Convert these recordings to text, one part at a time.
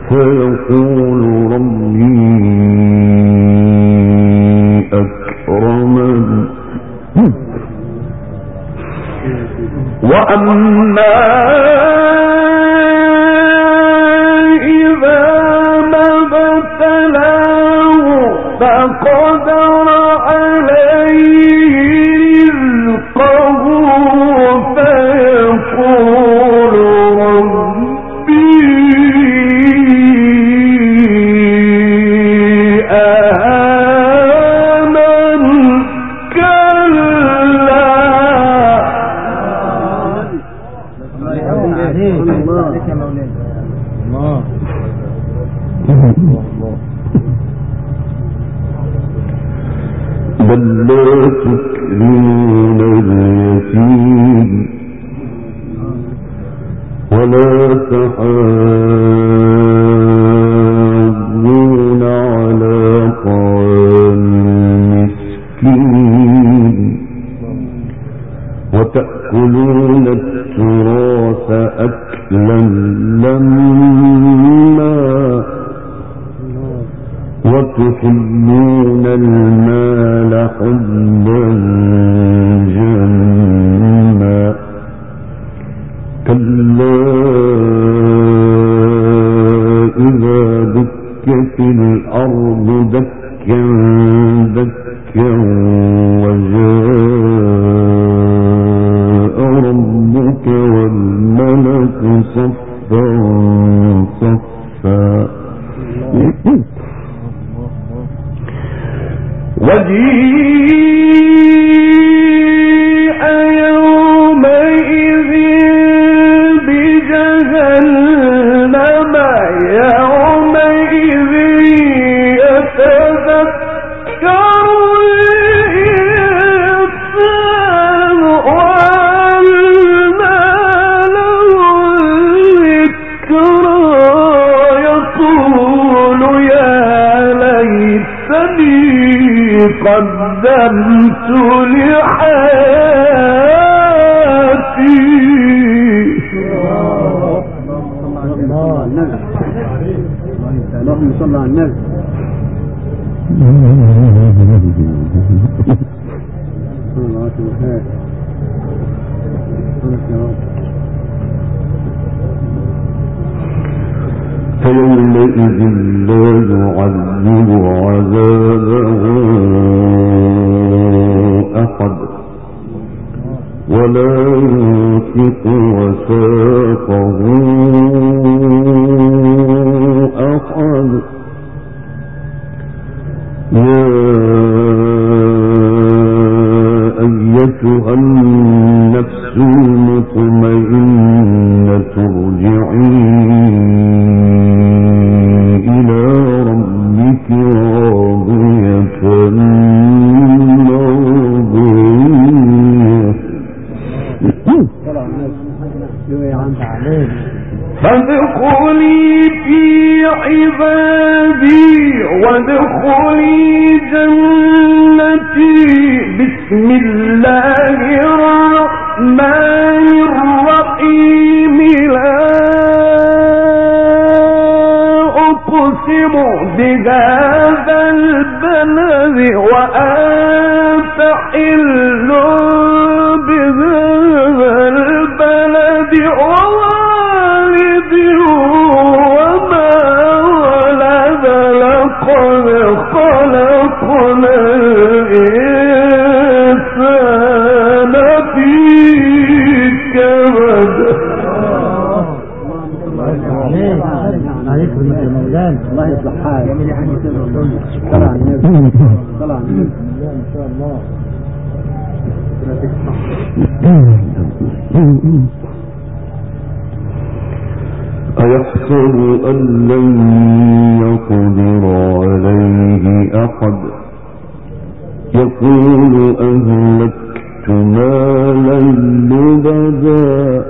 فيقول ربي أكرمن وأما إذا ما ابتلاه فقدر عليه رزقه فيقول ربي أهانن كلا بل لا تكرمون اليتيم ولا تحاضون على طعام المسكين وتأكلون التراث أكلا لما وتحبون المال حبا جما كلا إذا دكت الأرض دكا دكا وجاء ربك والملك صفا صفا وجيء يومئذ بجهنم يومئذ يتذكر الإنسان وأنى له الذكرى يقول يا ليتني قدمت لحياتي اللهم صل على النبي فيومئذ لا يعذب عذابه أحد ولا يوثق وثاقه أحد يا أيتها النفس المطمئنة ارجعي إلى ربك راضية فادخلي في عبادي وادخلي جنتي بسم الله الرحمن الرحيم لا أقسم بهذا البلد وأنت حل بهذا البلد ووالد وما ولد لقد خلقنا الإنسان في كبد الله يصلح حالك طلع النبي طلع النبي ان شاء الله أيحسب أن لن يقدر عليه أحد يقول أهلكت مالا لبدا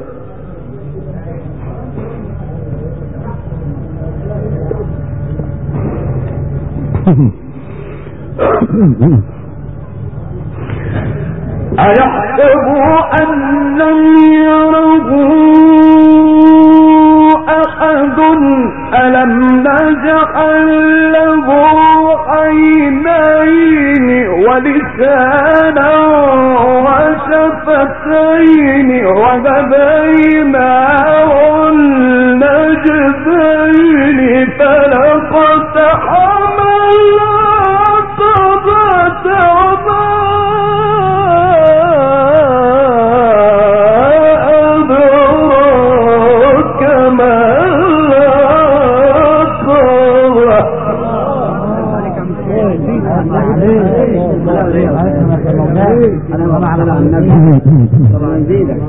أيحسب أن لم يره أحد ألم وهديناه النجدين فلقتحم العقبة وما أدراك ما على النبي طبعا زيدك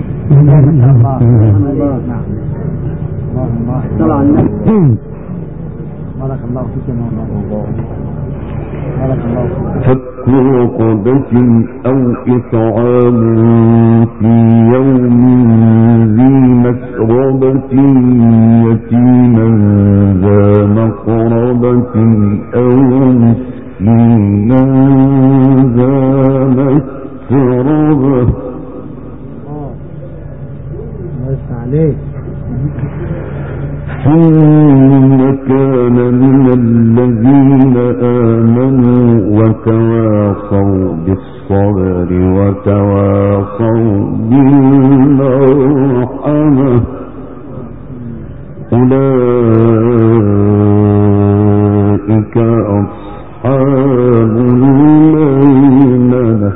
طلع النبي بارك الله فيك يا مولانا بارك الله فيك. فك رقبة أو إطعام في يوم ذي مسغبة يتيما ذا مقربة أو مسكينا ذا مسربة. ثم كان من الذين آمنوا وتواصوا بالصبر وتواصوا بالمرحمة أولئك أصحاب الميمنة.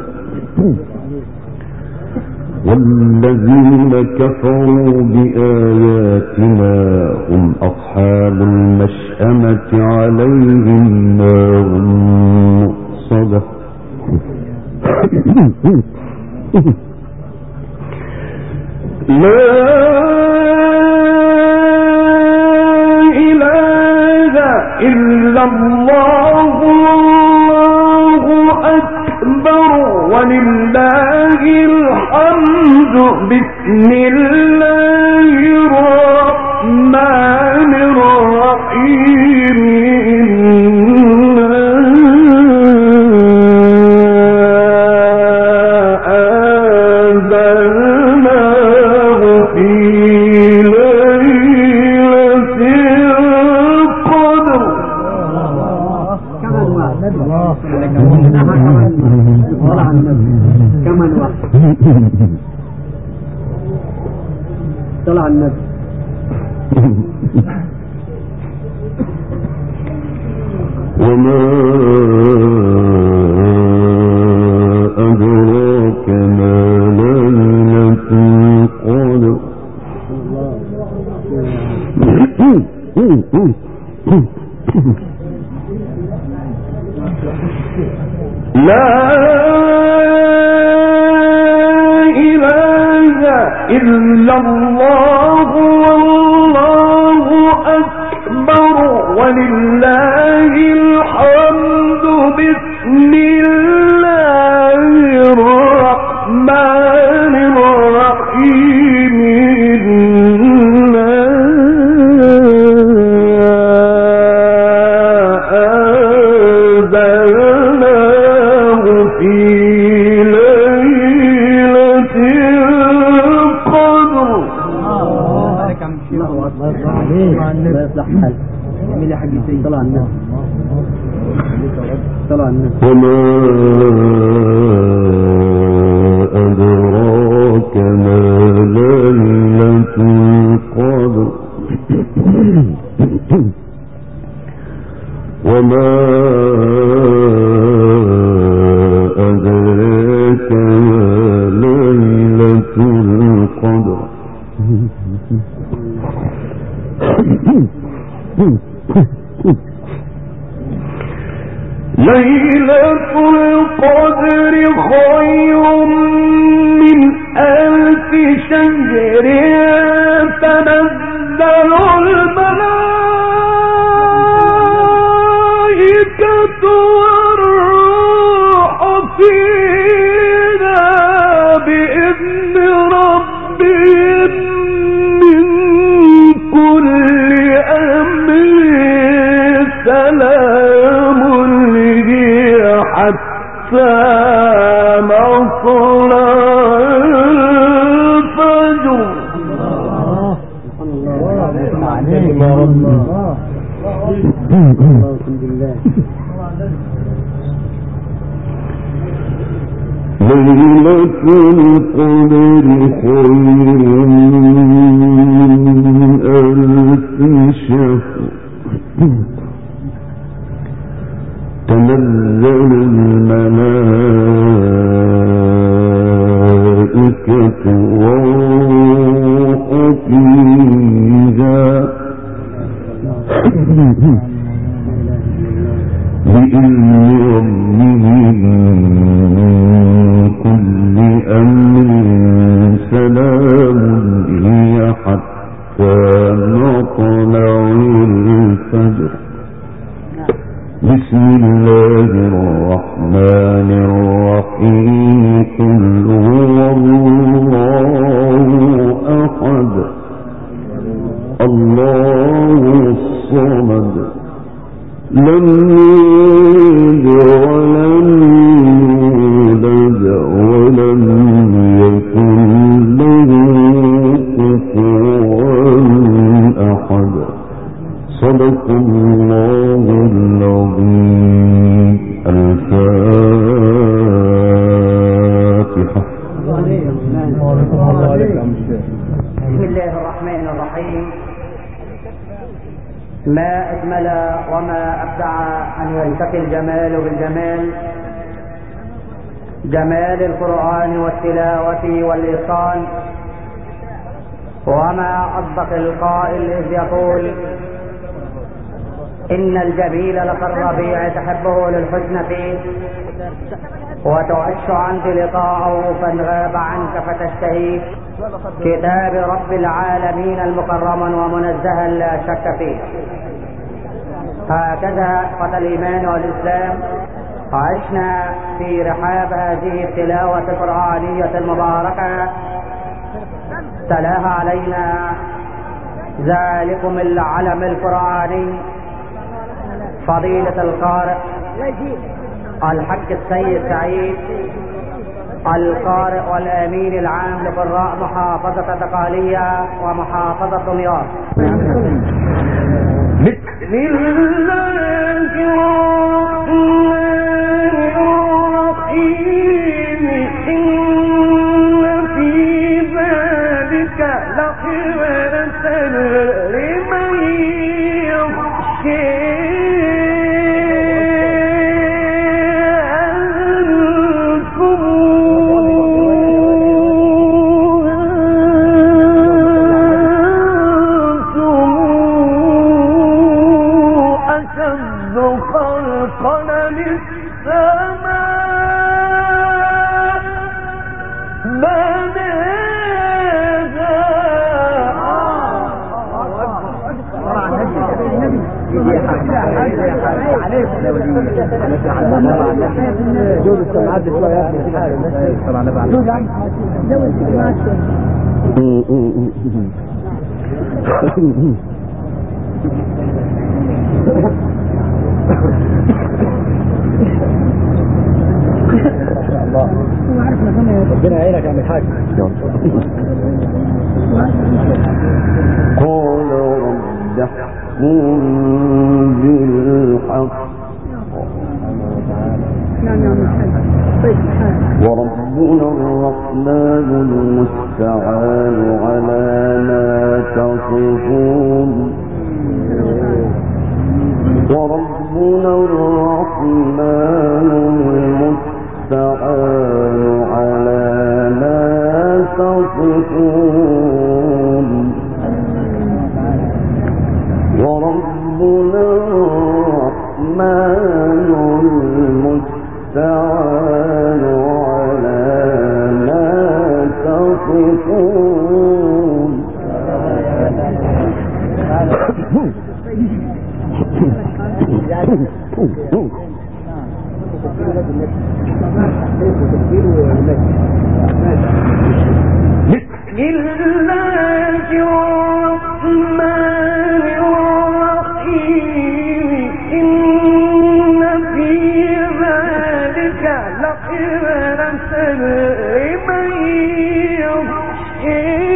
والذين كفروا بآياتنا هم أصحاب المشأمة عليهم نار مؤصدة. لا إله إلا الله الله أكبر ولله الحمد. بسم الله الرحمن الرحيم. أنزلناه في ليلة القدر. كمان واحد كمان واحد طلع النبي. وما أدراك ما ليلة القدر. لا إله إلا الله والله أكبر ولله الحمد. بسم الله الرحمن الرحيم. لا يصلح حل يعمل لي حاجتين. طلع النبي طلع النبي. وما أدراك ما ليلة القدر. وما أدراك ما ليلة القدر. ليلة القدر خير من 1000 شهر. تنزل الملائكة والروح فيها بإذن ربهم من كل أمر. سلام حتى مطلع الفجر. ليلة القدر خير من ألف شهر تنزل الملائكة والروح فيها بإذن ربهم من كل أمر سلام هي حتى مطلع الفجر بسم الله الرحمن الرحيم قل هو الله أحد الله الصمد لم يلد ولم يولد ولم يكن له كفوا أحد صدق الله العظيم. الفاتحة. بسم الله الرحمن الرحيم. ما أجمل وما أبدع أن يلتقي الجمال بالجمال، جمال القرآن والتلاوة والإتقان. وما أصدق القائل إذ يقول إن الجميل لكالربيع تحبه للحسن فيه وتعش عنك لقاءه فانغاب عنك فتشتهيه. كتاب رب العالمين المكرم ومنزها لا شك فيه. هكذا قد الإيمان والإسلام عشنا في رحاب هذه التلاوة القرآنية المباركة. تلاها علينا ذلكم العلم القرآني فضيلة القارئ الحج السيد سعيد القارئ والأمين العام لقراء محافظة الدقهلية ومحافظة دمياط. بسم الله الرحمن الرحيم. إن في ذلك لعبرة لمن يخشى. جود السمعات شوية ربنا يعينك يا عم الحاج. قال رب احكم بالحق وربنا الرحمن المستعان على ما تصفون. وربنا الرحمن المستعان على ما تصفون. وربنا الرحمن المستعان على ما تصفون. بسم الله الرحمن الرحيم. إن في ذلك لعبرة لمن يخشى.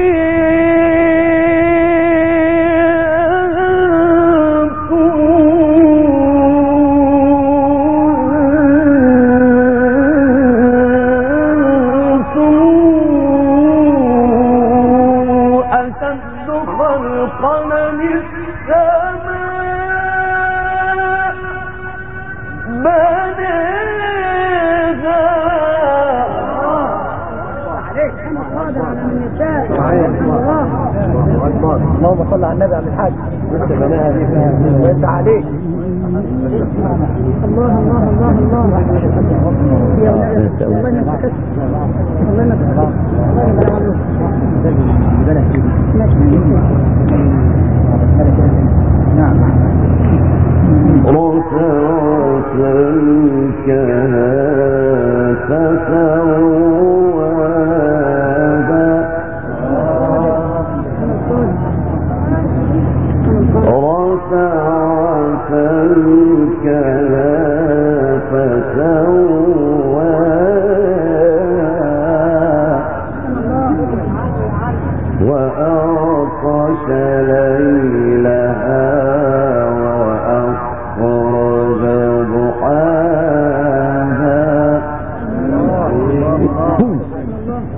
السماء بناها اللهم صل على النبي عبد الحاج وانت عليك الله الله الله الله يا وأغطش ليلا